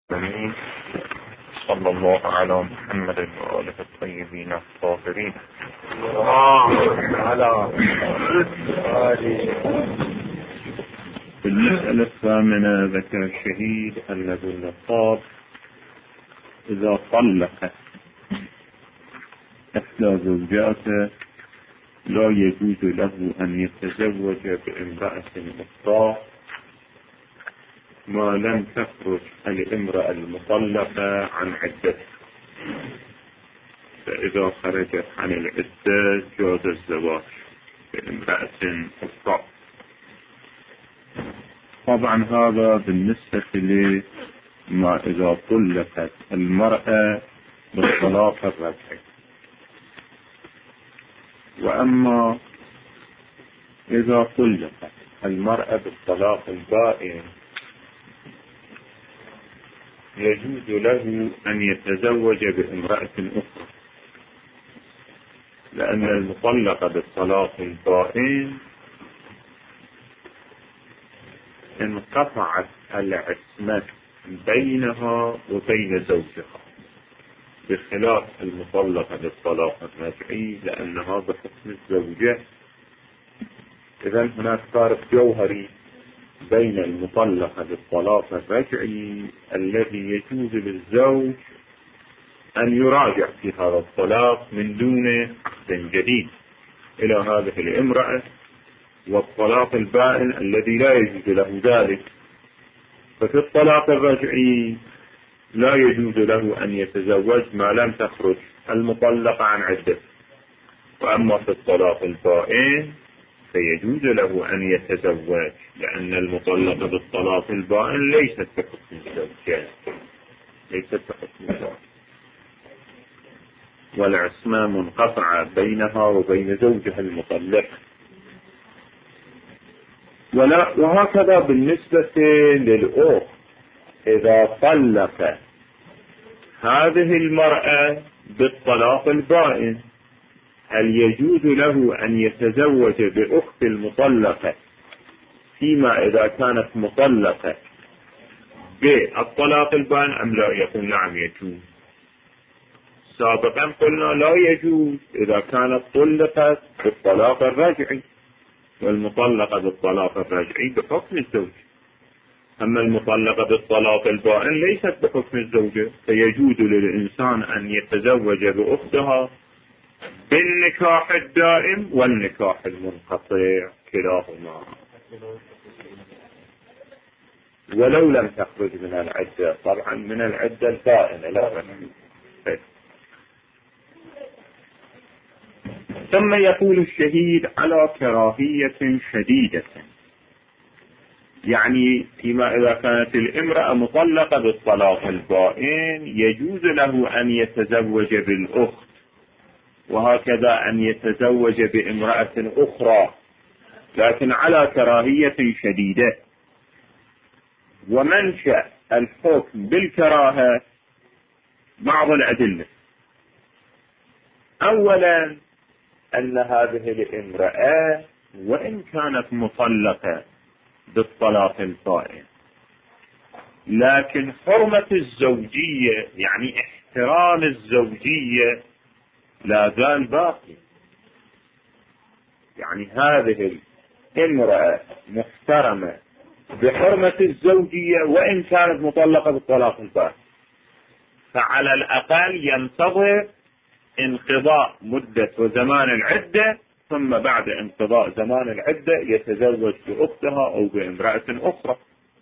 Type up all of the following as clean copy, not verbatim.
آمين. صلى الله على محمد وآله الطيبين الطاهرين. في المسألة الثامنة ذكر الشهيد الذي النصاب إذا طلق إحدى زوجاته لا يجوز له أن يتزوج بامرأة أخرى ما لم تخرج الامرأة المطلقة عن عدتها، فإذا خرجت عن العدة جاز الزواج بامرأة أخرى. طبعا هذا بالنسبة لما إذا طلقت المرأة بالطلاق الرجعي. وأما إذا طلقت المرأة بالطلاق البائن يجوز له أن يتزوج بامرأة أخرى، لأن المطلقة بالطلاق البائن انقطعت العصمة بينها وبين زوجها، بخلاف المطلقة بالطلاق الرجعي لأنها بحكم الزوجة. إذن هناك فارق جوهري بين المطلقة بالطلاق الرجعي الذي يجوز للزوج أن يراجع في هذا الطلاق من دون عقد جديد إلى هذه الامرأة، والطلاق البائن الذي لا يجوز له ذلك. ففي الطلاق الرجعي لا يجوز له أن يتزوج ما لم تخرج المطلقة عن عدته، وأما في الطلاق البائن فيجوز له أن يتزوج، لأن المطلقة بالطلاق البائن ليست بحكم الزوجة، ليست بحكم الزوج، والعصمة منقطعة بينها وبين زوجها المطلق. وهكذا بالنسبة للأخت، إذا طلق هذه المرأة بالطلاق البائن هل يجوز له أن يتزوج بأخت المطلقة فيما إذا كانت مطلقة بالطلاق البائن أم لا؟ يقول نعم يجوز. سابقا قلنا لا يجوز إذا كانت طلقت بالطلاق الرجعي، والمطلقة بالطلاق الرجعي بحكم الزوج. أما المطلقة بالطلاق البائن ليست بحكم الزوجة، فيجوز للإنسان أن يتزوج بأختها بالنكاح الدائم والنكاح المنقطع كلاهما، ولو لم تخرج من العدة، طبعا من العدة البائنة لا. ثم يقول الشهيد على كراهية شديدة، يعني فيما إذا كانت الامرأة مطلقة بالطلاق البائن يجوز له أن يتزوج بالأخت، وهكذا أن يتزوج بامرأة أخرى، لكن على كراهية شديدة. ومنشأ الحكم بالكراهة بعض الأدلة. أولا أن هذه الامرأة وإن كانت مطلقة بالطلاق البائن لكن حرمة الزوجية، يعني احترام الزوجية، لا زال باقي. يعني هذه الامرأة محترمة بحرمة الزوجية وإن كانت مطلقة بالطلاق البائن، فعلى الأقل ينتظر انقضاء مدة وزمان العدة، ثم بعد انقضاء زمان العدة يتزوج بأختها أو بامرأة أخرى.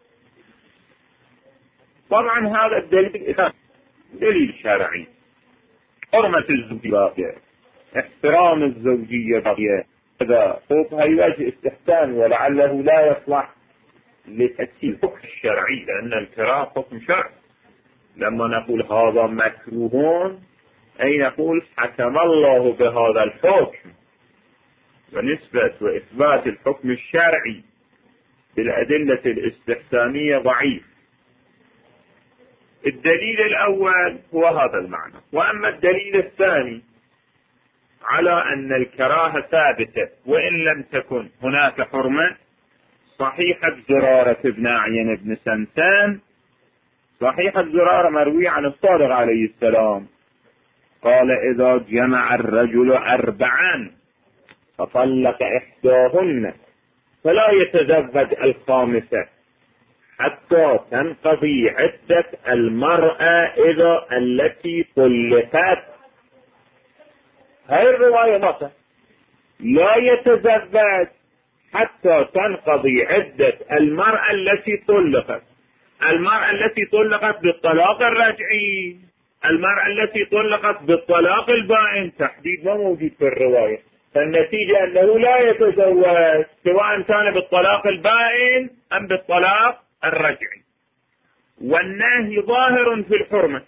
طبعا هذا الدليل دليل شرعي، حرمة الزوجية باقية، احترام الزوجية باقية. هذا هيواجه استحسان ولعله لا يصلح لتأكيد الحكم الشرعي، لأن الكراهة حكم شرعي. لما نقول هذا مكروه أي نقول حكم الله بهذا الحكم، ونسبة وإثبات الحكم الشرعي بالأدلة الاستحسانية ضعيف. الدليل الأول هو هذا المعنى. وأما الدليل الثاني على أن الكراهة ثابتة وإن لم تكن هناك حرمة، صحيحة زرارة بن أعين بن سنسان صحيح الزرارة مروي عن الصادق عليه السلام قال إذا جمع الرجل 4 فطلق إحداهن فلا يتزوج الخامسة حتى تنقضي عدة المرأة التي طلقت. هاي الرواية مثلا لا يتزوج حتى تنقضي عدة المرأة التي طلقت. المرأة التي طلقت بالطلاق الرجعي، المرأة التي طلقت بالطلاق البائن، تحديد ما موجود في الرواية. فالنتيجة أنه لا يتزوج سواء كان بالطلاق البائن أم بالطلاق الرجعي. والنهي ظاهر في الحرمة،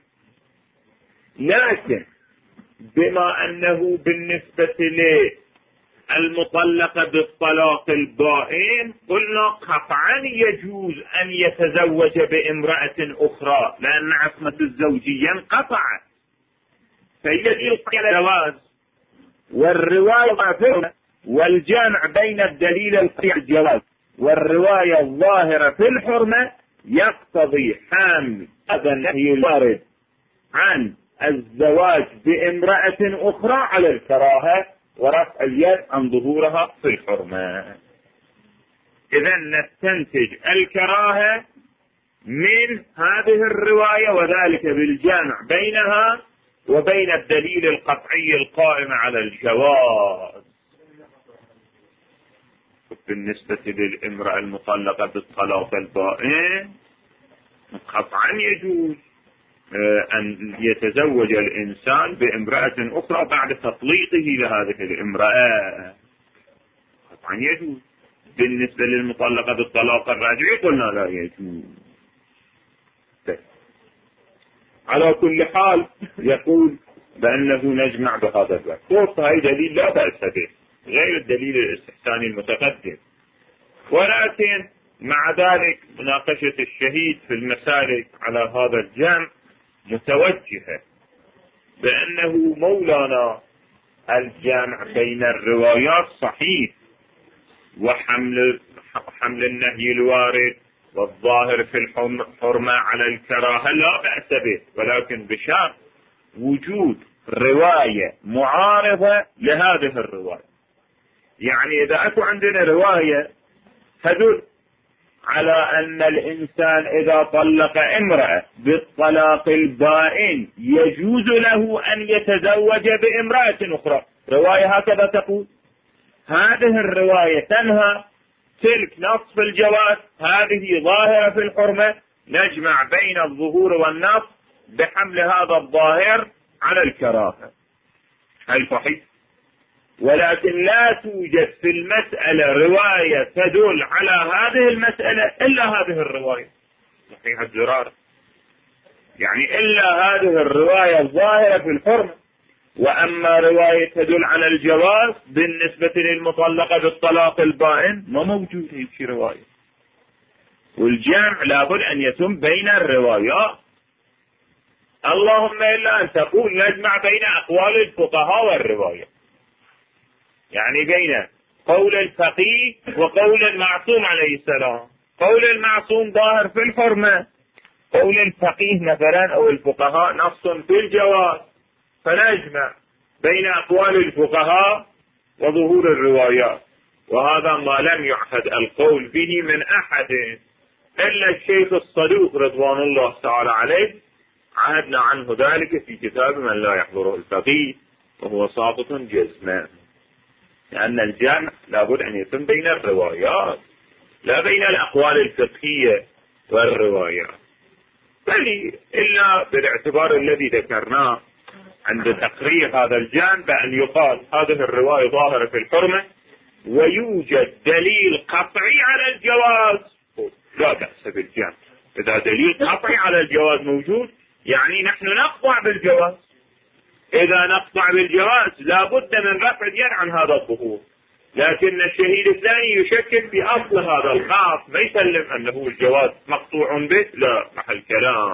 لكن بما أنه بالنسبة للمطلقة بالطلاق البائن قلنا قطعا يجوز أن يتزوج بامرأة أخرى لأن عصمة الزوجية انقطعت، فيجب الجواز. والرواية ظاهرة والجمع بين الدليل القطعي الجواز والرواية الظاهرة في الحرمة يقتضي حمل هذا النهي الوارد عن الزواج بامرأة أخرى على الكراهة ورفع اليد عن ظهورها في الحرمة. إذا نستنتج الكراهة من هذه الرواية وذلك بالجمع بينها وبين الدليل القطعي القائم على الجواز. بالنسبة للامرأة المطلقة بالطلاق البائن قطعا يجوز أن يتزوج الإنسان بامرأة أخرى بعد تطليقه لهذه الامرأة، قطعا يجوز. بالنسبة للمطلقة بالطلاق الرجعي قلنا لا يجوز. على كل حال يقول بأنه نجمع بهذا الوقت. قلت هاي دليل لا بأس به غير الدليل الاستحساني المتقدم، ولكن مع ذلك مناقشة الشهيد في المسالك على هذا الجمع متوجهة بأنه مولانا الجمع بين الروايات صحيح، وحمل النهي الوارد والظاهر في الحرمة على الكراهة لا بأس به، ولكن بشرط وجود رواية معارضة لهذه الرواية. يعني إذا أكو عندنا رواية تدل على أن الإنسان إذا طلق امرأة بالطلاق البائن يجوز له أن يتزوج بامرأة أخرى، رواية هكذا تقول، هذه الرواية تنهى تلك نص في الجواز، هذه ظاهرة في الحرمة، نجمع بين الظهور والنص بحمل هذا الظاهر على الكراهة. هل صحيح؟ ولكن لا توجد في المسألة رواية تدل على هذه المسألة إلا هذه الرواية صحيح الزرار، يعني إلا هذه الرواية الظاهرة في الحرمة. وأما رواية تدل على الجواز بالنسبة للمطلقة بالطلاق البائن ما موجود هيك رواية. والجمع لابد أن يتم بين الروايات، اللهم إلا أن تقول نجمع بين أقوال الفقهاء والرواية، يعني بين قول الفقيه وقول المعصوم عليه السلام. قول المعصوم ظاهر في الحرمة، قول الفقيه مثلا أو الفقهاء نص في الجواز، فنجمع بين أقوال الفقهاء وظهور الروايات. وهذا ما لم يعهد القول به من أحد إلا الشيخ الصدوق رضوان الله تعالى عليه، عهدنا عنه ذلك في كتاب من لا يحضره الفقيه وهو ساقط جزما، لأن الجمع لابد أن يتم بين الروايات لا بين الأقوال الفقهية والروايات. بل إلا بالاعتبار الذي ذكرناه عند تقرير هذا الجمع بأن يقال هذه الرواية ظاهرة في الحرمة ويوجد دليل قطعي على الجواز، لا بأس بالجمع. إذا دليل قطعي على الجواز موجود يعني نحن نقطع بالجواز. إذا نقطع بالجواز لابد من رفع اليد عن هذا الظهور، لكن الشهيد الثاني يشكك في أصل هذا الخاص، ما يسلم أنه الجواز مقطوع به، لا محل كلام.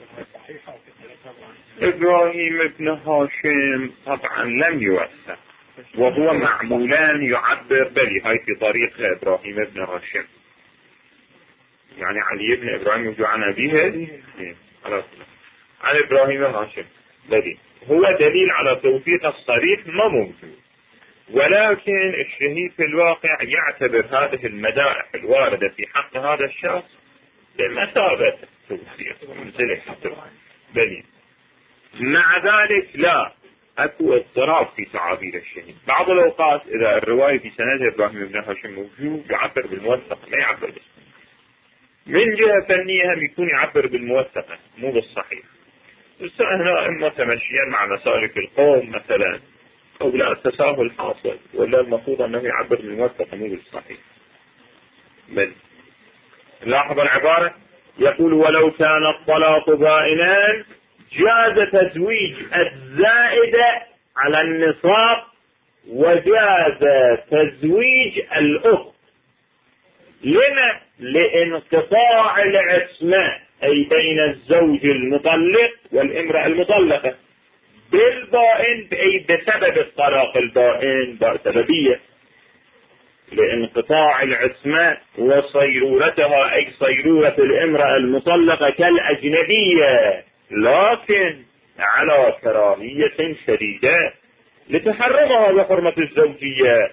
إبراهيم ابن هاشم طبعا لم يوثق وهو معمولان يعبر بلي هاي في طريق إبراهيم بن هاشم، يعني علي بن إبراهيم يرجع عن أبيه خلاص عن إبراهيم هاشم بلي هو دليل على توثيق الصريح ما موجود، ولكن الشهيد في الواقع يعتبر هذه المدائح الواردة في حق هذا الشخص بمثابة توثيق بلي. مع ذلك لا اكو اضطراب في تعابير الشهيد. بعض الاوقات اذا الرواية في سند ابراهيم بن هاشم موجود يعبر بالموثقة ما يعبر بالصحيح، من جهة فنية هم يكون يعبر بالموثقة مو بالصحيح. هنا اما تمشيا مع مسالك القوم مثلا او لا التساهل حاصل، ولا المفروض انه يعبر بالموثقة مو بالصحيح. بل لاحظ العبارة يقول ولو كان الطلاق بائنا جاز تزويج الزائدة على النصاب وجاز تزويج الأخت. لما؟ لانقطاع العصمة أي بين الزوج المطلق والامرأة المطلقة بالبائن أي بسبب الطلاق البائن سببية لانقطاع العصمة وصيرورتها أي صيرورة الامرأة المطلقة كالأجنبية، لكن على كراهية شديدة لتحرمها بحرمة الزوجية.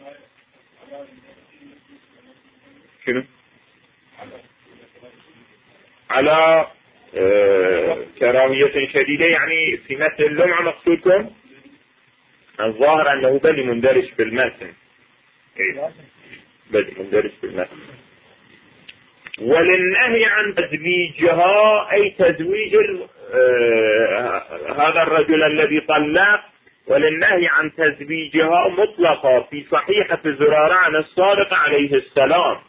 شنو؟ على كراهية شديدة يعني في مثل اللمعة مقصودكم؟ الظاهر أنه بل مندرج في المتن، بل مندرج في المتن. وللنهي عن تزويجها أي تزويج هذا الرجل الذي طلق، وللنهي عن تزويجها مطلقة في صحيحة زرارة عن الصادق عليه السلام.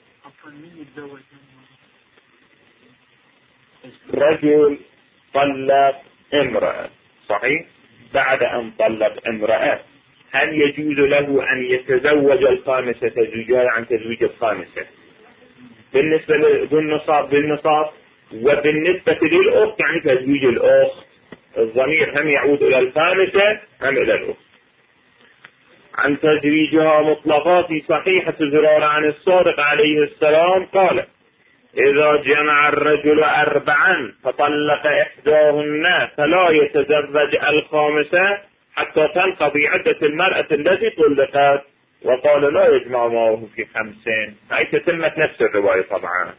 رجل طلق امرأة صحيح، بعد أن طلق امرأة هل يجوز له أن يتزوج الخامسة تزويجها عن تزويج الخامسة؟ بالنسبة بالنصاب وبالنسبة للأخت يعني تزويج الأخت، الضمير هم يعود إلى الخامسة هم إلى الأخت. عن تزويجها مطلقة في صحيحة زرارة عن الصادق عليه السلام قال إذا جمع الرجل 4 فطلق إحداهن فلا يتزوج الخامسة حتى تنقضي عدة المرأة التي طلقت، وقال لا يجمع معه في 5. هاي تتمة نفس الرواية طبعا،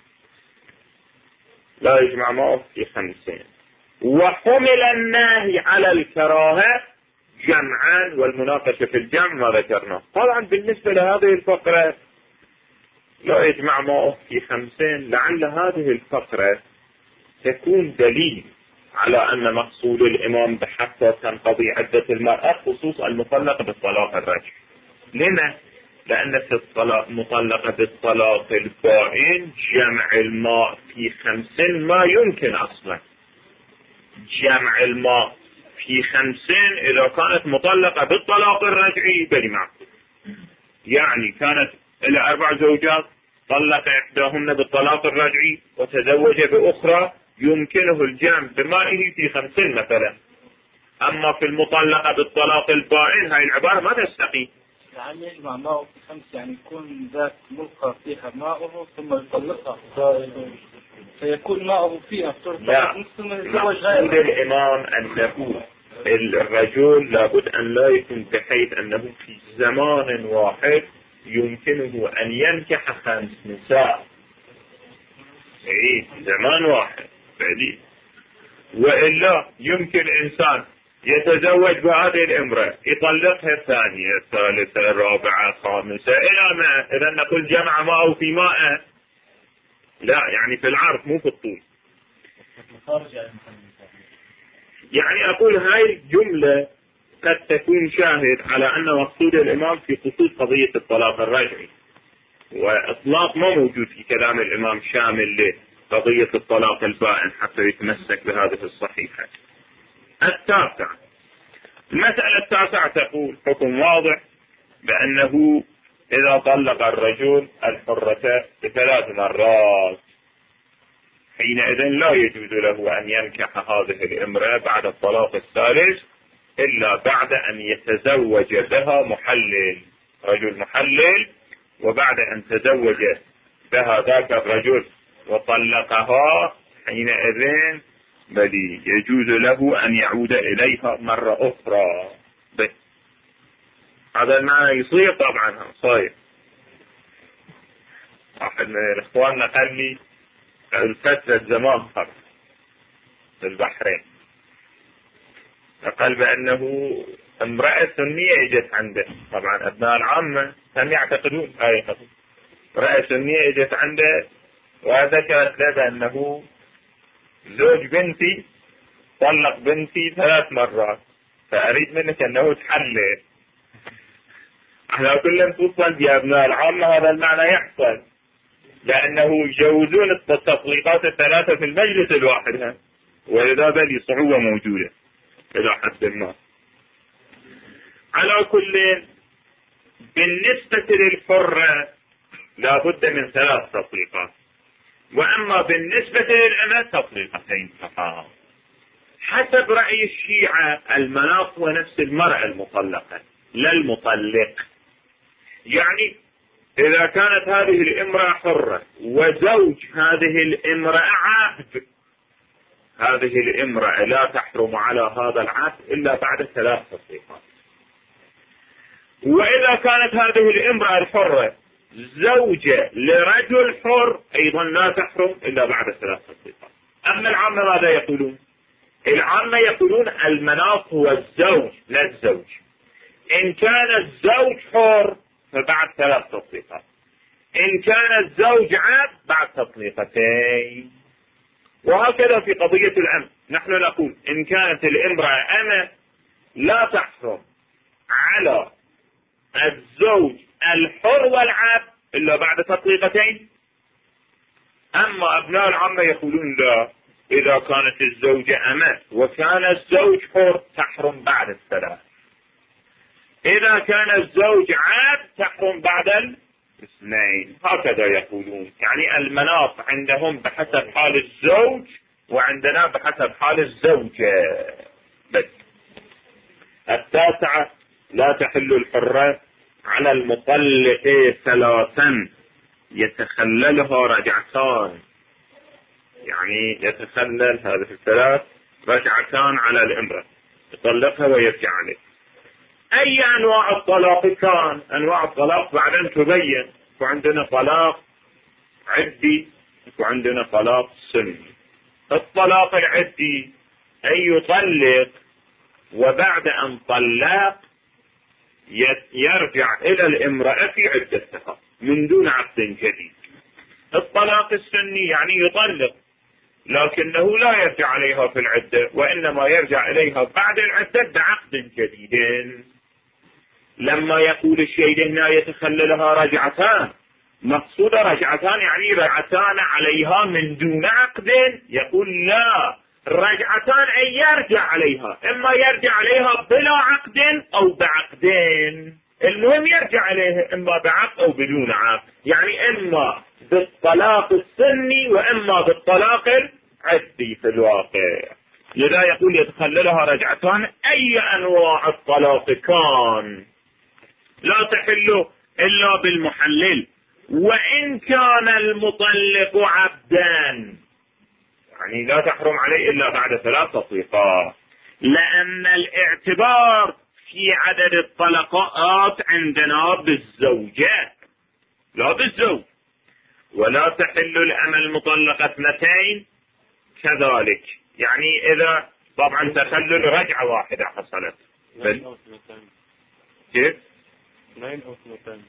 لا يجمع معه في 5. وحمل النهي على الكراهة جمعا، والمناقشة في الجمع ما ذكرنا. طبعا بالنسبة لهذه الفقرة لا يجمع معه في 5 لعل هذه الفقرة تكون دليل على أن مقصود الإمام بحتى تنقضي عدة المرأة خصوصا المطلقة بالطلاق الرجعي. لما؟ لأن في الطلاق مطلقة بالطلاق البائن جمع الماء في 5 ما يمكن أصلا. جمع الماء في 5 إذا كانت مطلقة بالطلاق الرجعي بل معقول، يعني كانت إلى 4 زوجات طلق إحداهن بالطلاق الرجعي وتزوج بأخرى يمكنه الجمع بمائه في 5 مثلا. أما في المطلقة بالطلاق البائن هاي العبارة ما تستقيم. يعني يجمع ماءه في 5 يعني يكون ذات ملقى فيها ماءه ثم يطلقها فيكون ماءه فيها لا، مقصود الإمام أنه الرجل لابد أن لا يكون بحيث أنه في زمان واحد يمكنه أن ينكح 5 نساء. زمان واحد بعدين، وإلا يمكن إنسان يتزوج بهذه الامرأة يطلقها 2 3 4 5 إلى ما إذا نقول جمع ماءه في ماء، لا يعني في العرض مو في الطول. يعني أقول هاي الجملة قد تكون شاهد على أن مقصود الإمام في خصوص قضية الطلاق الرجعي، وإطلاق ما موجود في كلام الإمام شامل لقضية الطلاق البائن حتى يتمسك بهذه الصحيحة. 9 المسألة 9 تقول حكم واضح بأنه إذا طلق الرجل الحرة ب3 مرات حينئذ لا يجوز له أن ينكح هذه الامرأة بعد الطلاق الثالث إلا بعد أن يتزوج بها محلل، رجل محلل، وبعد أن تزوج بها ذاك الرجل وطلقها حينئذ بل يجوز له أن يعود إليها مرة أخرى. هذا المعنى يصير طبعا، صاير. واحد من إخواننا قال لي فترة زمان خرج في البحرين، فقال بأنه امرأة سنية اجت عنده، طبعا أبناء العامة هم يعتقدون هاي القضية، امرأة سنية اجت عنده وذكرت له بأنه زوج بنتي طلق بنتي 3 مرات، فأريد منك أنه تحلل. احنا كلنا توصل يا ابناء العامة هذا المعنى يحصل، لأنه يجوزون التطليقات 3 في المجلس الواحد، ولذا بل صعوبة موجودة إلى حد ما. على كل، بالنسبة للحرة لا بد من 3 تطليقات، وأما بالنسبة للأمة تطليقتين فقط. حسب رأي الشيعة المناط هو نفس المرأة المطلقة لا المطلق، يعني إذا كانت هذه الامرأة حرة وزوج هذه الامرأة عبد، هذه الامرأة لا تحرم على هذا العبد إلا بعد 3 تطليقات. وإذا كانت هذه الامرأة الحرة زوجة لرجل حر أيضا لا تحرم إلا بعد 3 تطليقات. أما العامة ماذا يقولون؟ العامة يقولون المناط هو الزوج لا الزوج. إن كان الزوج حر فبعد 3 تطليقات، إن كان الزوج عبد بعد 2 تطليقات. وهكذا في قضية الأم، نحن نقول إن كانت الامرأة أمة لا تحرم على الزوج الحر والعبد إلا بعد 2 تطليقات. أما أبناء العامة يقولون لا، إذا كانت الزوجة أمة وكان الزوج حر تحرم بعد 3، إذا كان الزوج عبد تحرم بعد 2. هكذا يقولون، يعني المناط عندهم بحسب حال الزوج وعندنا بحسب حال الزوجة بس. 9 لا تحل الحرة على المطلق 3 يتخللها رجعتان، يعني يتخلل هذه 3 رجعتان على الامرأة، يطلقها ويرجع عليه. أي أنواع الطلاق كان؟ أنواع الطلاق بعدين تبين، وعندنا طلاق عدي وعندنا طلاق سني. الطلاق العدي أن يطلق وبعد أن طلق يرجع إلى الامرأة في عدتها من دون عقد جديد. الطلاق السني يعني يطلق لكنه لا يرجع عليها في العدة، وإنما يرجع إليها بعد العدة بعقد جديد. لما يقول الشيء هنا يتخللها رجعتان، مقصود رجعتان يعني رجعتان عليها من دون عقد، يقول لا، رجعتان أن يرجع عليها، إما يرجع عليها بلا عقد أو بعقدين، المهم يرجع عليها إما بعقد أو بدون عقد، يعني إما بالطلاق السني وإما بالطلاق العدي في الواقع. لذا يقول يتخللها رجعتان أي أنواع الطلاق كان لا تحل إلا بالمحلل، وإن كان المطلق عبدا، يعني لا تحرم عليه إلا بعد 3 تطليقات، لأن الاعتبار في عدد الطلقات عندنا بالزوجات لا بالزوج. ولا تحل الأمة المطلقة 2 كذلك، يعني إذا طبعا تخلل رجعة واحدة حصلت كيف 2 أو 2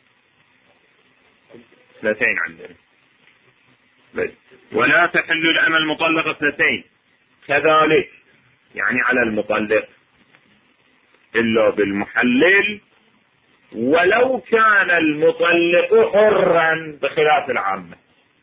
2 عندنا بس. ولا تحل الأمة المطلقة 2 كذلك، يعني على المطلق إلا بالمحلل، ولو كان المطلق حرا بخلاف العامة.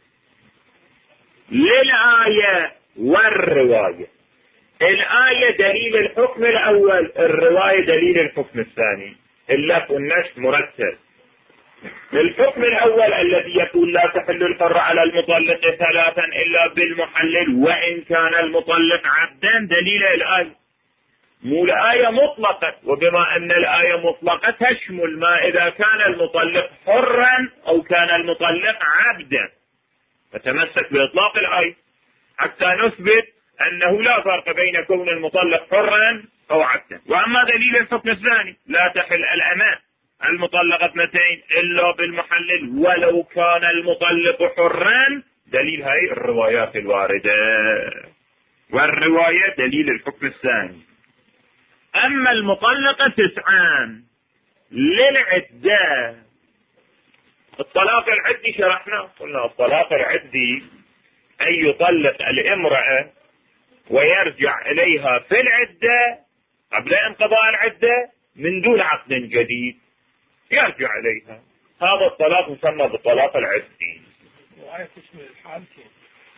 للآية والرواية، الآية دليل الحكم الأول، الرواية دليل الحكم الثاني، اللف والنشر مرتب. الحكم الأول الذي يقول لا تحل الحر على المطلق 3 إلا بالمحلل وإن كان المطلق عبدا، دليل الآية مو الآية مطلقة، وبما أن الآية مطلقة تشمل ما إذا كان المطلق حرا أو كان المطلق عبدا، فتمسك بإطلاق الآية حتى نثبت أنه لا فرق بين كون المطلق حرا أو عبدا. وأما دليل الحكم الثاني لا تحل الأماء المطلقة اثنتين إلا بالمحلل ولو كان المطلق حرا، دليل هاي الروايات الواردة، والرواية دليل الحكم الثاني. أما المطلقة 9 للعدة، الطلاق العدي شرحنا قلنا الطلاق العدي أن يطلق الامرأة ويرجع إليها في العدة قبل انقضاء العدة من دون عقد جديد، يرجع إليها، هذا الطلاق يسمى بالطلاق العدي. رواية تشمل الحالتين.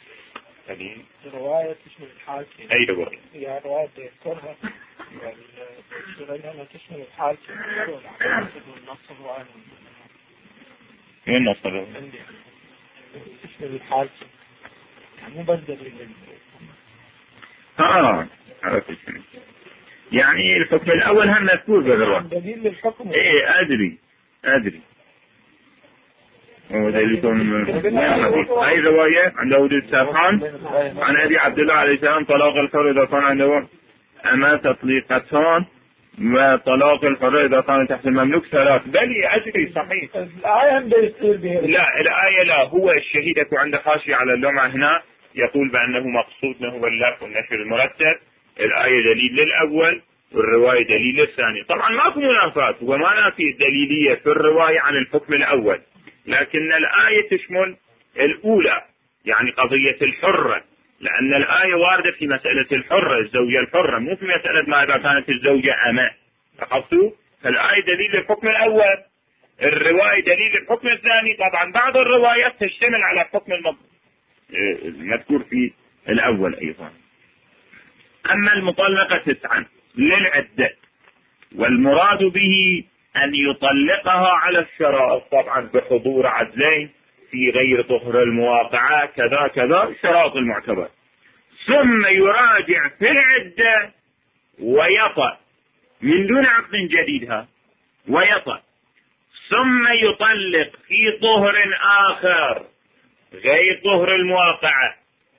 رواية تشمل الحالتين. أي رواية؟ يعني رواية يذكرها والسورية تشمل الحالتين. والنص الرواية. من النص الرواية؟ تشمل الحالتين. مو بس دليل. عرفت شنو؟ يعني الحكم الأول هم مذكور بالرواية. دليل للحكم. إيه أدري. ودليلكم أي رواية عند داود السرحان عن أبي عبد الله عليه السلام طلاق الحر إذا كان عنده أما تطليقتان، وطلاق الحر إذا كان تحت المملوك 3. بل أدري صحيح. الآية لا الآية لا، هو الشهيدة عند حاشية على اللمعة هنا يقول بأنه مقصود هو اللف والنشر المرتب. الآية دليل للأول والرواية دليل للثاني. طبعا ماكو منافات وما في دليلية في الرواية عن الحكم الأول، لكن الآية تشمل الأولى يعني قضية الحرة، لأن الآية واردة في مسألة الحرة الزوجة الحرة، مو في مسألة ما إذا كانت الزوجة أماء. لاحظتوا؟ فالآية دليل الحكم الأول، الرواية دليل الحكم الثاني. طبعا بعض الروايات تشتمل على الحكم المذكور في الأول أيضا. أما المطلقة 9 للعدة، والمراد به أن يطلقها على الشرائط، طبعا بحضور عدلين في غير طهر المواقعة كذا الشرائط المعتبر، ثم يراجع في العدة ويطأ من دون عقد جديدها ويطأ، ثم يطلق في طهر آخر غير طهر المواقعة،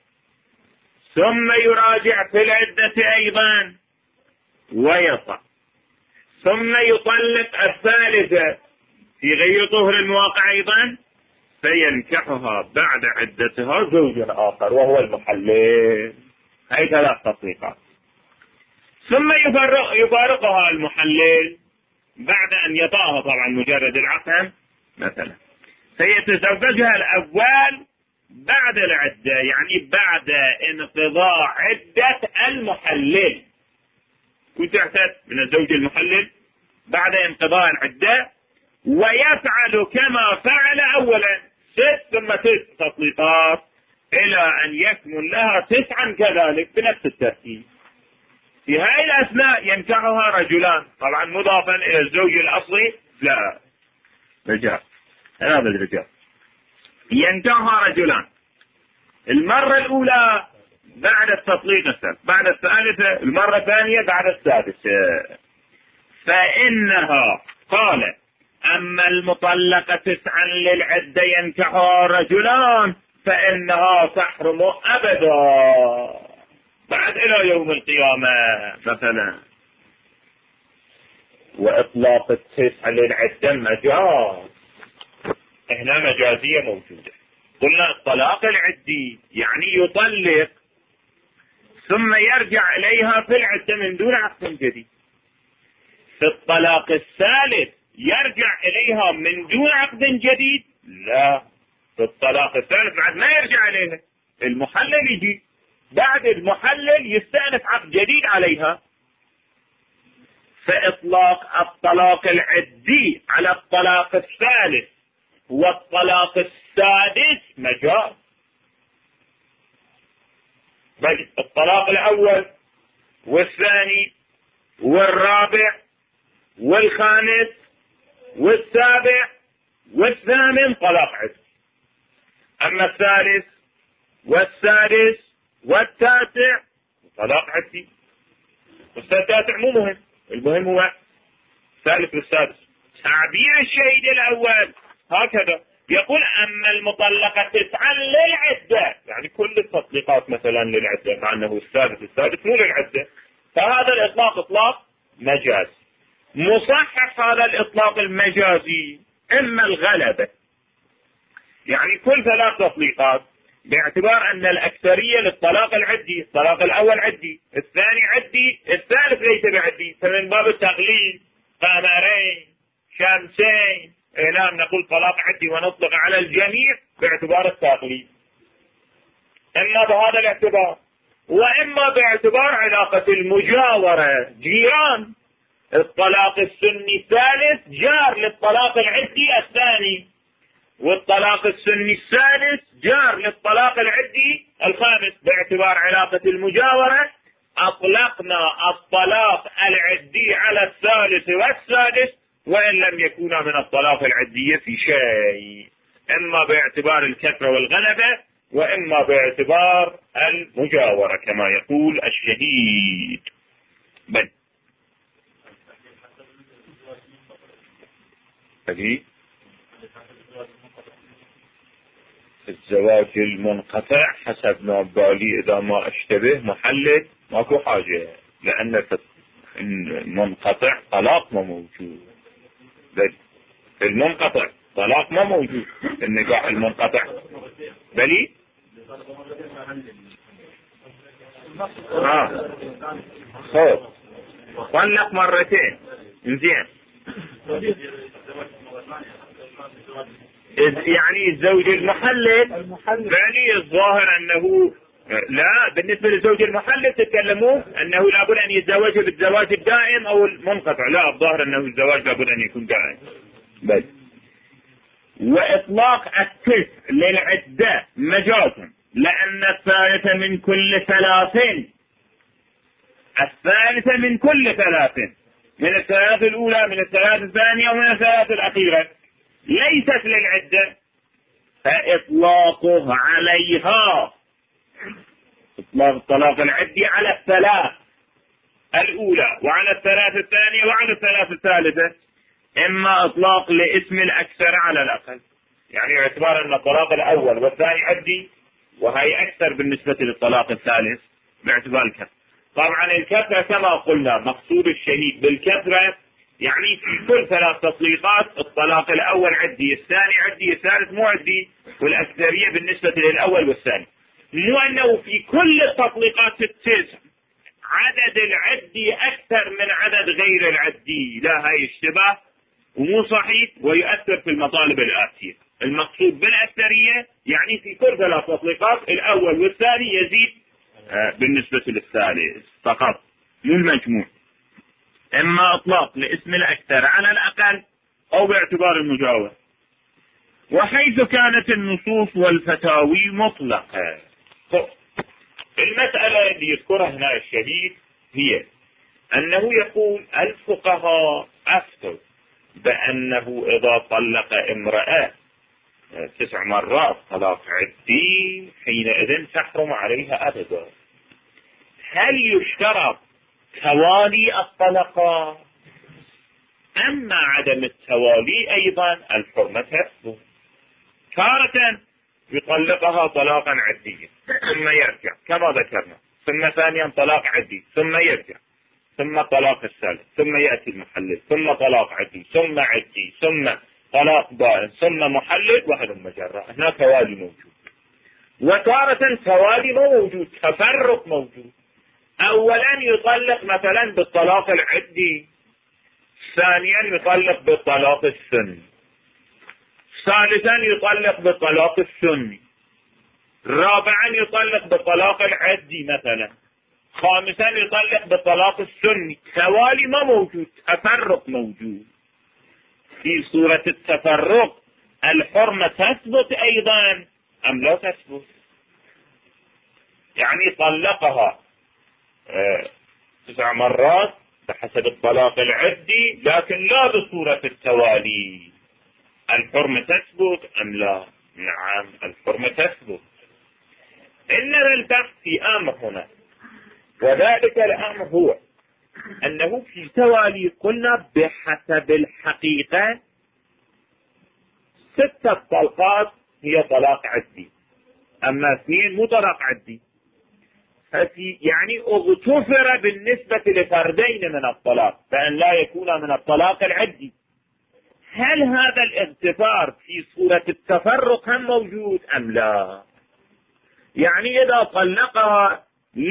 ثم يراجع في العدة أيضا ويطأ، ثم يطلق الثالثة في غير طهر المواقع أيضا، فينكحها بعد عدتها زوج آخر وهو المحلل. هاي 3 تطليقات. ثم يفارقها المحلل بعد أن يطأها طبعا مجرد العقد مثلا، فيتزوجها الأول بعد العدة، يعني بعد انقضاء عدة المحلل. كنت تعتد من الزوج المحلل بعد انقضاء العدة، ويفعل كما فعل أولا 6 ثم 9 تطليقات إلى أن يكمل لها 9 كذلك بنفس الترتيب. في هذه الأثناء ينكحها رجلان، طبعا مضافا إلى الزوج الأصلي لا رجال، هذا الرجال ينكحها رجلان، المرة الأولى بعد التطليق الثالث، بعد الثالثة المرة الثانية بعد السادسة. فإنها قال أما المطلقة 9 للعدة ينكحها رجلان فإنها تحرم أبدا بعد إلى يوم القيامة مثلا. وإطلاق 9 للعدة مجاز، هنا مجازية موجودة. قلنا الطلاق العدي يعني يطلق ثم يرجع إليها في العدة من دون عقد جديد. في الطلاق الثالث يرجع إليها من دون عقد جديد؟ لا، في الطلاق الثالث بعد ما يرجع إليها المحلل يجي، بعد المحلل يستأنف عقد جديد عليها. فإطلاق الطلاق العدي على الطلاق الثالث والطلاق السادس مجاز، بل الطلاق الأول والثاني والرابع والخامس والسابع والثامن طلاق عدي. أما الثالث والسادس والتاسع طلاق عدي. والتاسع مو مهم، المهم هو الثالث والسادس. تعبير الشهيد الأول هكذا يقول أما المطلقة 9 للعدة، يعني كل التطليقات مثلا للعدة، مع أنه الثالث السادس مو للعدة، فهذا الإطلاق إطلاق مجاز. مصحح هذا الإطلاق المجازي إما الغلبة، يعني كل 3 تطليقات باعتبار أن الأكثرية للطلاق العدي، الطلاق الأول عدي، الثاني عدي، الثالث ليس بعدي، فمن باب التقليد قمرين شمسين نعم نقول طلاق عدي ونطلق على الجميع باعتبار التقليد، إما بهذا الاعتبار، وإما باعتبار علاقة المجاورة جيران. الطلاق السني الثالث جار للطلاق العدي الثاني، والطلاق السني السادس جار للطلاق العدي الخامس. باعتبار علاقة المجاورة أطلقنا الطلاق العدي على الثالث والسادس وإن لم يكونا من الطلاق العدية في شيء، إما باعتبار الكثرة والغلبة وإما باعتبار المجاورة كما يقول الشهيد. بل الزواج المنقطع حسب ما بالي إذا ما أشتبه محلل ماكو حاجة، لأن المنقطع طلاق ما موجود. بل في المنقطع طلاق ما موجود، النكاح المنقطع بلي خب طلق مرتين انزين، يعني الزوج المحلل بلي الظاهر أنه لا، بالنسبة للزوج المحلل تتكلمون أنه لابد أن يتزوج بالزواج الدائم أو المنقطع، لا الظاهر أنه الزواج لابد أن يكون دائم. بس وإطلاق التسع للعدة مجاز، لأن الثالثة من كل 3، الثالثة من كل 3، من الثلاث الأولى من الثلاث الثانية ومن الثلاث الأخيرة ليست للعدة، فإطلاقه عليها إطلاق الطلاق العدي على الثلاث الأولى وعلى الثلاث الثانية وعلى الثلاث الثالثة إما إطلاق لاسم الأكثر على الأقل، يعني باعتبار أن الطلاق الأول والثاني عدي وهي أكثر بالنسبة للطلاق الثالث باعتبار الكثرة. طبعا الكثرة كما قلنا مقصود الشهيد بالكثرة يعني في كل 3 تطليقات الطلاق الأول عدي، الثاني عدي، الثالث مو عدي، والأكثرية بالنسبة للأول والثاني. مو أنه في كل التطليقات التسع عدد العدي أكثر من عدد غير العدي، لا، هاي اشتباه ومو صحيح ويؤثر في المطالب الآتية. المقصود بالأكثرية يعني في كل 3 تطليقات الأول والثاني يزيد بالنسبة للثالث فقط مو المجموع، إما إطلاق لاسم الأكثر على الأقل أو باعتبار المجاور. وحيث كانت النصوص والفتاوي مطلقة، المسألة اللي يذكرها هنا الشهيد هي أنه يقول الفقهاء أفتوا بأنه إذا طلق امرأة 9 مرات طلاق عدي حينئذ تحرم عليها أبدا. هل يشترط توالي الطلقات؟ أما عدم التوالي أيضا الحرمة تثبت. تارة يطلقها طلاقا عديا ثم يرجع كما ذكرنا، ثم ثانيا طلاق عدي ثم يرجع، ثم الطلاق الثالث، ثم يأتي المحلل، ثم طلاق عدي، ثم عدي، ثم طلاق بائن، ثم محلل وهلم جرا. هنا توالي موجود. وتارة توالي مو موجود، تفرق موجود. أولا يطلق مثلا بالطلاق العدي، ثانيا يطلق بالطلاق السني، ثالثا يطلق بالطلاق السني، رابعا يطلق بالطلاق العدي مثلا، خامسا يطلق بالطلاق السني. توالي ما موجود، تفرق موجود. في صورة التفرق الحرمة تثبت أيضا أم لا تثبت؟ يعني طلقها 9 مرات بحسب الطلاق العدي لكن لا بصورة التوالي، الحرمة تثبت أم لا؟ نعم الحرمة تثبت. إنما البحث في أمر هنا، وذلك الأمر هو أنه في توالي قلنا بحسب الحقيقة 6 طلقات هي طلاق عدي، أما 2 مو طلاق عدي. يعني اغتفر بالنسبة لفردين من الطلاق فأن لا يكون من الطلاق العدي. هل هذا الاغتفار في صورة التفرق هم موجود أم لا؟ يعني إذا طلقها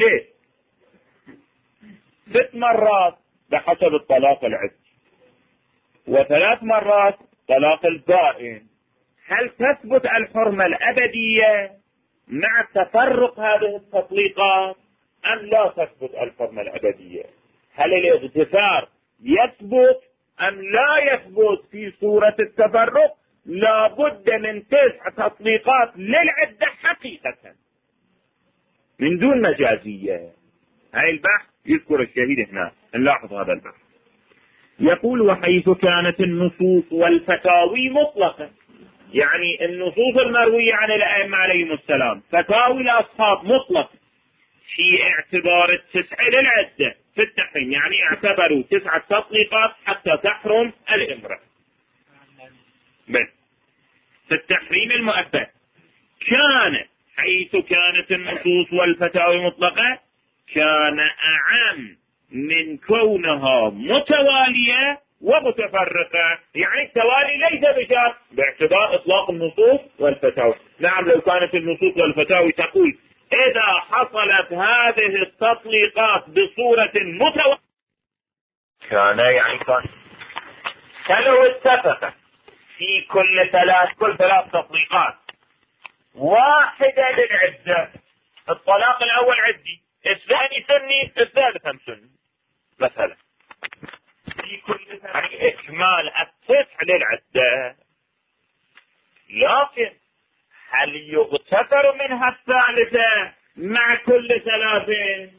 6 مرات بحسب الطلاق العدي و3 مرات طلاق البائن، هل تثبت الحرمة الأبدية مع تفرق هذه التطليقات أم لا تثبت الحرمة الأبدية؟ هل الاغتفار يثبت أم لا يثبت في صورة التفرق؟ لا بد من 9 تطليقات للعدة حقيقة من دون مجازية. هاي البحث يذكر الشهيد هنا، نلاحظ هذا البحث. يقول وحيث كانت النصوص والفتاوي مطلقة، يعني النصوص المروية عن الأئمة عليهم السلام فتاوي الأصحاب مطلق في اعتبار 9 للعدة في التحريم، يعني اعتبروا 9 تطليقات حتى تحرم الامرأة بس في التحريم المؤبد. كان حيث كانت النصوص والفتاوي مطلقة كان أعم من كونها متوالية ومتفرقة، يعني التوالي ليس بشرط باعتبار إطلاق النصوص والفتاوي. نعم لو كانت النصوص والفتاوي تقول إذا حصلت هذه التطليقات بصورة متوالية كان يعني كان فلو اتفق في كل 3 تطليقات واحدة للعدة، الطلاق الأول عدي، الثاني سني، الثالث هم سني مثلا، في كل يعني إكمال 9 للعدة، لكن هل يغتفر منها الثالثة مع كل 3؟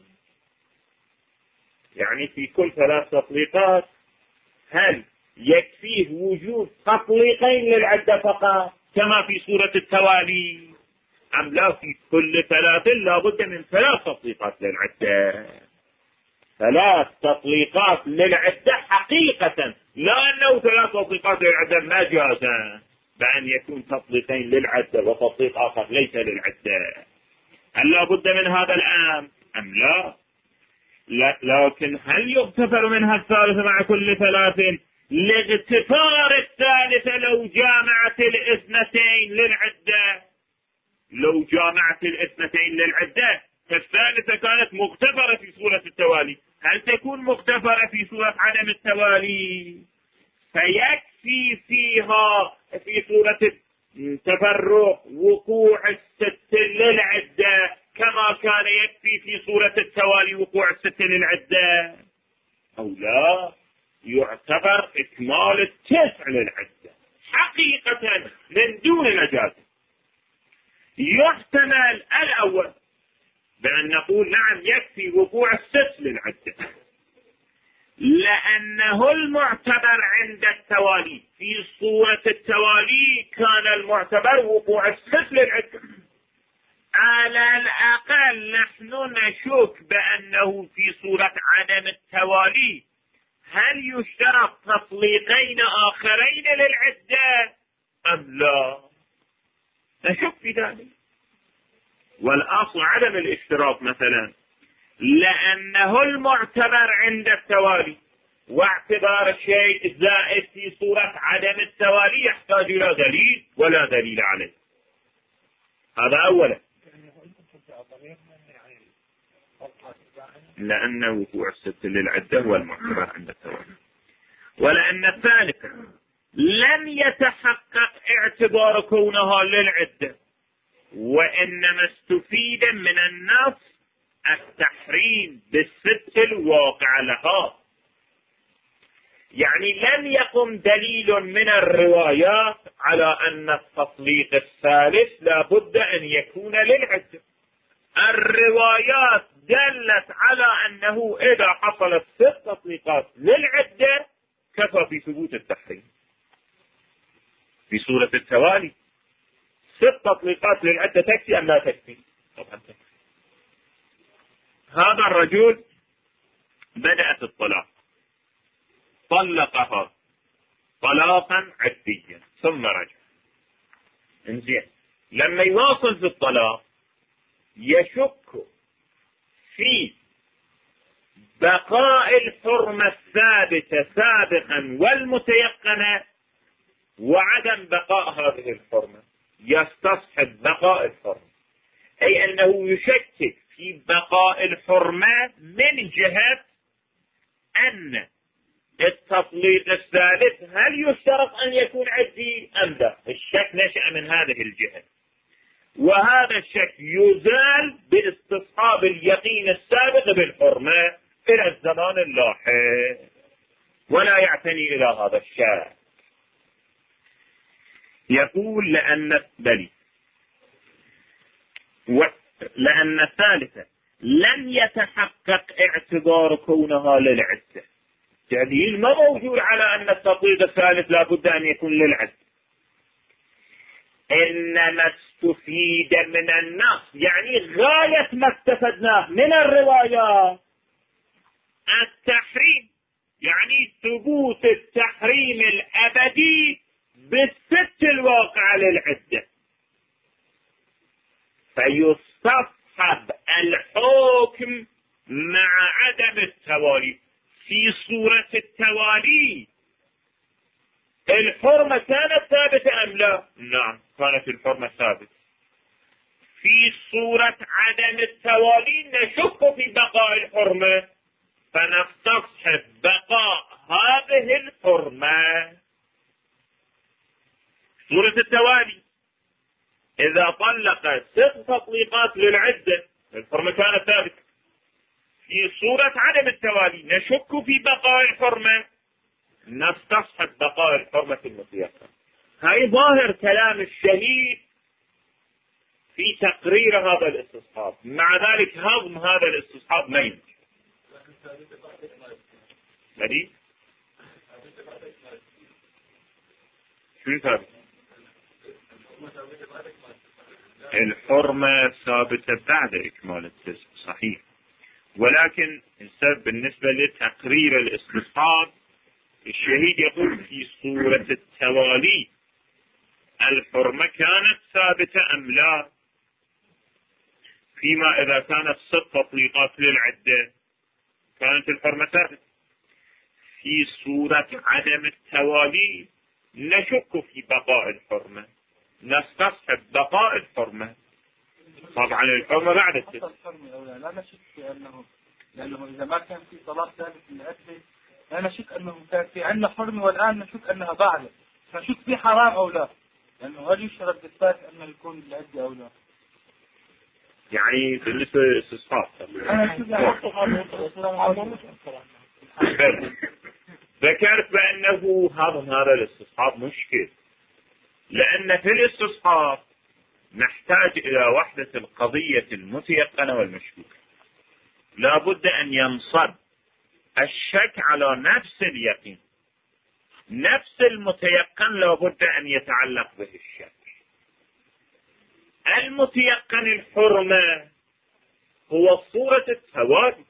يعني في كل 3 تطليقات هل يكفيه وجود تطليقين للعدة فقط كما في صورة التوالي أم لا في كل 3 لابد من 3 تطليقات للعدة؟ 3 تطليقات للعدة حقيقة، لا أنه 3 تطليقات للعدة مجازا بأن يكون تطليقين للعدة وتطليق آخر ليس للعدة. هل لابد من هذا الآن أم لا؟ لكن هل يغتفر منها الثالثة مع كل 3 لاغتفار الثالثة لو جامعت 2 للعدة؟ لو جامعت 2 للعدة فالثالثة كانت مغتفرة في صورة التوالي، هل تكون مغتفرة في صورة عدم التوالي؟ فيكفي فيها في صورة التفرق وقوع 6 للعدة كما كان يكفي في صورة التوالي وقوع 6 للعدة، أو لا يعتبر إكمال 9 للعدة حقيقة من دون مجاز. يحتمل الأول بأن نقول نعم يكفي وقوع 6 للعدة، لأنه المعتبر عند التوالي في صورة التوالي كان المعتبر وقوع 6 للعدة. على الأقل نحن نشك بأنه في صورة عدم التوالي هل يشترط تطليقين آخرين للعدة أم لا؟ نشك في ذلك. والأصل عدم الاشتراط مثلا، لأنه المعتبر عند التوالي واعتبار الشيء الزائد في صورة عدم التوالي يحتاج إلى دليل ولا دليل عليه. هذا أولا، لأن وقوع 6 للعدة هو المعتبر عند التوالي، ولأن الثالثة لم يتحقق اعتبار كونها للعدة، وإنما استفيد من النص التحريم بالست الواقع لها. يعني لم يقم دليل من الروايات على أن التطليق الثالث لا بد أن يكون للعدة. الروايات دلت على أنه إذا حصلت 6 تطليقات للعدة كفى في ثبوت التحريم. في سورة التوالي 6 تطليقات للعدة تكفي أم لا تكفي؟ طبعا تكفي. هذا الرجل بدأت الطلاق، طلقها طلاقا عديا ثم رجع. انزين، لما يواصل في الطلاق يشك في بقاء الحرمة الثابتة سابقا والمتيقنة وعدم بقاء هذه الحرمة، يستصحب بقاء الحرمة، أي أنه يشكك في بقاء الحرمة من جهة أن التطليق الثالث هل يشترط أن يكون عدي أم لا. الشك نشأ من هذه الجهة، وهذا الشك يزال باستصحاب اليقين السابق بالحرمة إلى الزمان اللاحق، ولا يعتني إلى هذا الشك. يقول لأن الثالثة لم يتحقق اعتبار كونها للعدة. دليل ما موجود على أن التطليق الثالث لا بد أن يكون للعدة، إنما استفيد من النص، يعني غاية ما استفدناه من الروايات التحريم، يعني ثبوت التحريم الأبدي بالست الواقعة للعدة، فيستصحب الحكم مع عدم التوالي. في صورة التوالي الحرمة كانت ثابتة أم لا؟ نعم، كانت الحرمة ثابتة. في صورة عدم التوالي نشك في بقاء الحرمة، فنستصحب بقاء هذه الحرمة. صورة التوالي إذا طلق 6 تطليقات للعدة الحرمة كانت ثابتة. في صورة عدم التوالي نشك في بقاء الحرمة، نستصحب بقاء الحرمة المطلقة. هاي ظاهر كلام الشهيد في تقرير هذا الاستصحاب، مع ذلك هضم هذا الاستصحاب ما يمكن. شو ثابت؟ الحرمة ثابتة بعد إكمال التسع، صحيح، ولكن بالنسبة لتقرير الاستصحاب الشهيد يقول في صورة التوالي الحرمة كانت ثابتة أم لا؟ فيما إذا كانت 6 تطليقات للعدة كانت الحرمة ثابتة. في صورة عدم التوالي نشك في بقاء الحرمة، نستصحب بقاء الحرمة. طبعا الحرمة بعد التسع. لا نشك في لأنه إذا ما كان في طلاق ثابت للعدة لا نشك أنه كان في عندنا حرمة، والآن نشك أنها بعد، نشك في حرام أو لا، لأنه هل يشترط بالذات أنه يكون العدة أو لا؟ يعني بالنسبة للاستصحاب ذكرت بأنه هذا الاستصحاب مشكل، لأن في الاستصحاب نحتاج إلى وحدة القضية المتيقنة والمشكوكة. لا بد أن ينصب الشك على نفس اليقين، نفس المتيقن لا بد أن يتعلق به الشك. المتيقن الحرمة هو صورة التوالي،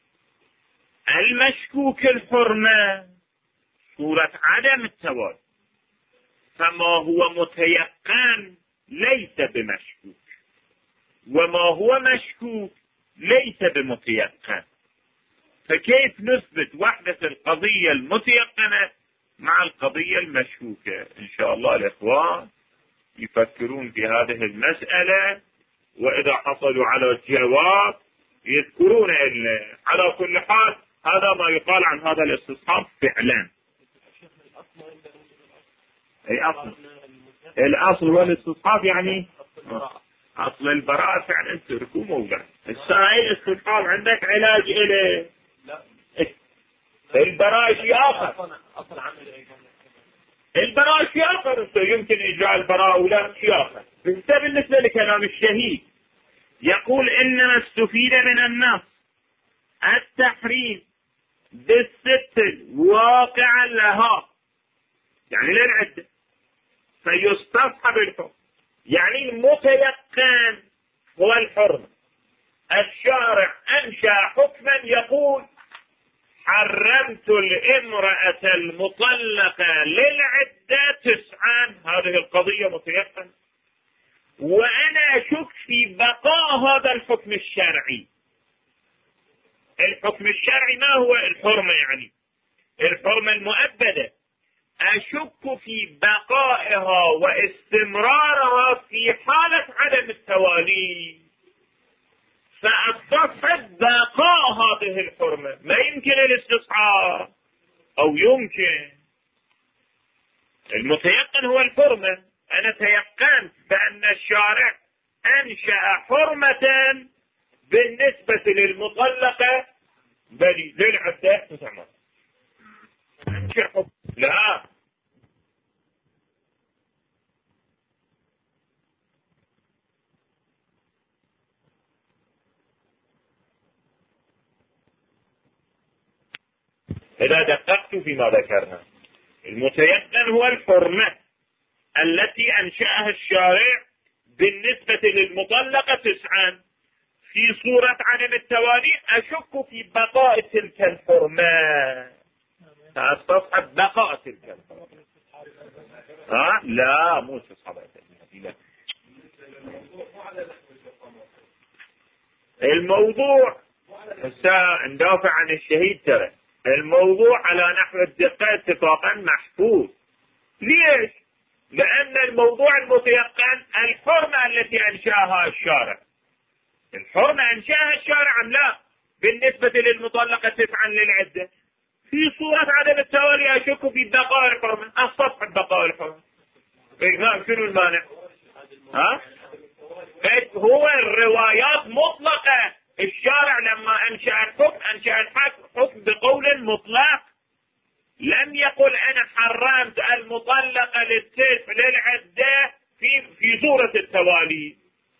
المشكوك الحرمة صورة عدم التوالي، فما هو متيقن ليس بمشكوك، وما هو مشكوك ليس بمتيقن. فكيف نثبت وحدة القضية المتيقنة مع القضية المشكوكة؟ إن شاء الله الإخوان يفكرون في هذه المسألة، وإذا حصلوا على الجواب يذكرون إلنا. على كل حال هذا ما يقال عن هذا الاستصحاب فعلا. أي الأصل والاستصحاب يعني أصل البراءة فعلا تركوا موضع. السائل الاستصحاب عندك علاج إليه، البراءة شيء آخر. البراءة شيء آخر، يمكن إجراء البراءة ولا شيء آخر. بالنسبة لكلام الشهيد يقول إنما استفيد من النص التحريم بالست واقعا لها، يعني للعدة، فيستصحب الحكم، يعني المتيقن هو الحرمة. الشارع أنشأ حكما يقول الامرأة المطلقة للعدة 9، هذه القضية متيقن. وأنا أشك في بقاء هذا الحكم الشرعي. الحكم الشرعي ما هو؟ الحرمة، يعني الحرمة المؤبدة. أشك في بقائها واستمرارها في حالة عدم التوالي، فأستصحب بقاء هذه الحرمة. ما يمكن الاستصحاب، أو يمكن. المتيقن هو الحرمة. أنا تيقنت بأن الشارع أنشأ حرمة بالنسبة للمطلقة بل للعدة تسمى. لا، إذا دققت فيما ذكرنا، المتيقن هو الحرمة التي أنشأها الشارع بالنسبة للمطلقة 9 في صورة عدم التوالي. أشك في بقاء تلك الحرمة، فأستصحب بقاء تلك الحرمة. لا، مو استصحاب. الموضوع ندافع عن الشهيد. ترى الموضوع على نحو الدقة اتفاقا محفوظ. ليش؟ لأن الموضوع المتيقن الحرمة التي أنشأها الشارع. الحرمة أنشأها الشارع أم لا؟ بالنسبة للمطلقة 9 للعدة في صورة عدم التوالي أشك في بقاء الحرمة. أستصحب بقاء الحرمة. شنو المانع؟ هو الروايات مطلقة. الشارع لما أنشأ الحكم أنشأ الحكم بقول مطلق. لم يقل أنا حرمت المطلقة للسيف للعدة في صورة التوالي.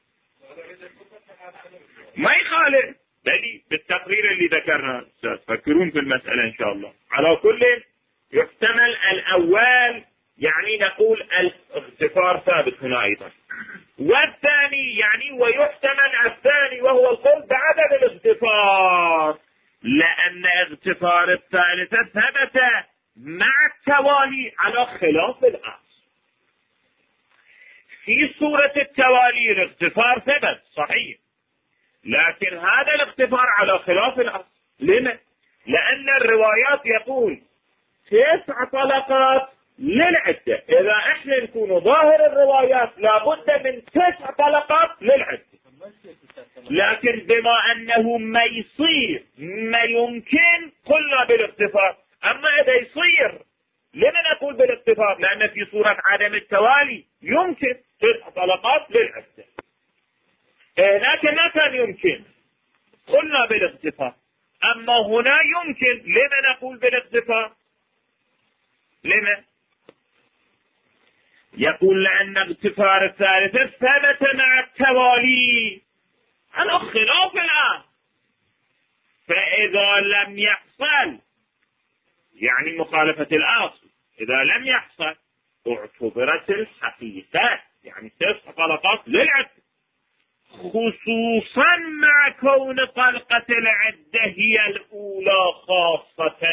ما يخالف، بل بالتقرير اللي ذكرنا ستفكرون في المسألة إن شاء الله. على كل يحتمل الأول، يعني نقول الاغتفار ثابت هنا أيضا. والثاني يعني ويحتمل الثاني وهو القول بعدم الاغتفار، لأن اغتفار الثالثة ثبت مع التوالي على خلاف الأصل. في صورة التوالي الاغتفار ثبت صحيح، لكن هذا الاغتفار على خلاف الأصل. لما؟ لأن الروايات يقول 9 طلقات للعدة. إذا احنا نكون ظاهر الروايات لابد من 9 طلقات للعدة، لكن بما أنه ما يصير ما يمكن قلنا بالاغتفار. أما إذا يصير لما نقول بالاغتفار؟ لأن في صورة عدم التوالي يمكن 9 طلقات للعدة، هناك ما كان يمكن قلنا بالاغتفار. أما هنا يمكن، لما نقول بالاغتفار؟ لما؟ يقول لأن اغتفار الثالثة ثبت مع التوالي على خلاف الآن. فإذا لم يحصل يعني مخالفة الأصل، إذا لم يحصل اعتبرت الحقيقة، يعني 9 طلقات للعدة، خصوصا مع كون طلقة العدة هي الأولى خاصة.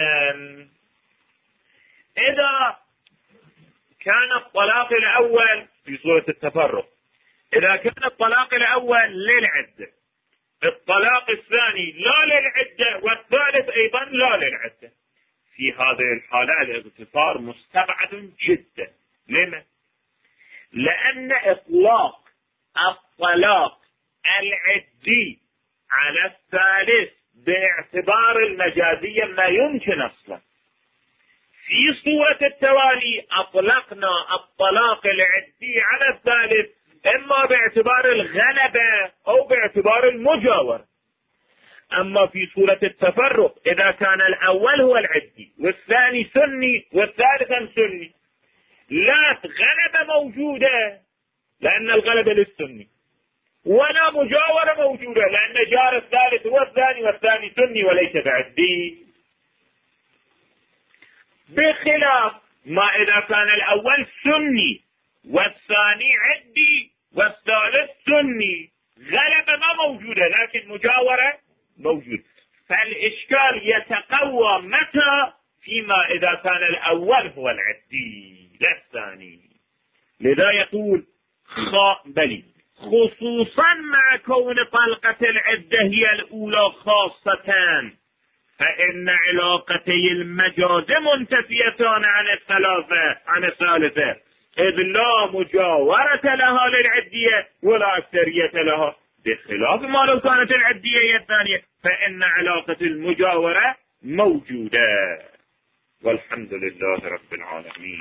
إذا كان الطلاق الأول في صورة التفرق، إذا كان الطلاق الأول للعدة، الطلاق الثاني لا للعدة، والثالث أيضا لا للعدة، في هذه الحالة الاغتفار مستبعد جدا. لما؟ لأن إطلاق الطلاق العدي على الثالث باعتبار المجازية ما يمكن أصلا. في صورة التوالي أطلقنا الطلاق العدي على الثالث إما باعتبار الغلبة أو باعتبار المجاورة. أما في صورة التفرق إذا كان الأول هو العدي والثاني سني والثالث سني، لا غلبة موجودة لأن الغلبة للسني، ولا مجاورة موجودة لأن جار الثالث هو الثاني والثاني سني وليس بعدي. بخلاف ما إذا كان الأول سني والثاني عدي والثالث سني، غلبة ما موجودة لكن مجاورة موجود. فالإشكال يتقوى متى؟ فيما إذا كان الأول هو العدي لا الثاني. لذا يقول بلي خصوصا مع كون طلقة العدة هي الأولى خاصة، فإن علاقتي المجاز منتفيتان عن الثالثة، إذ لا مجاورة لها للعدية ولا أكثرية لها، بخلاف ما لو كانت العدية هي الثانية فإن علاقة المجاورة موجودة. والحمد لله رب العالمين.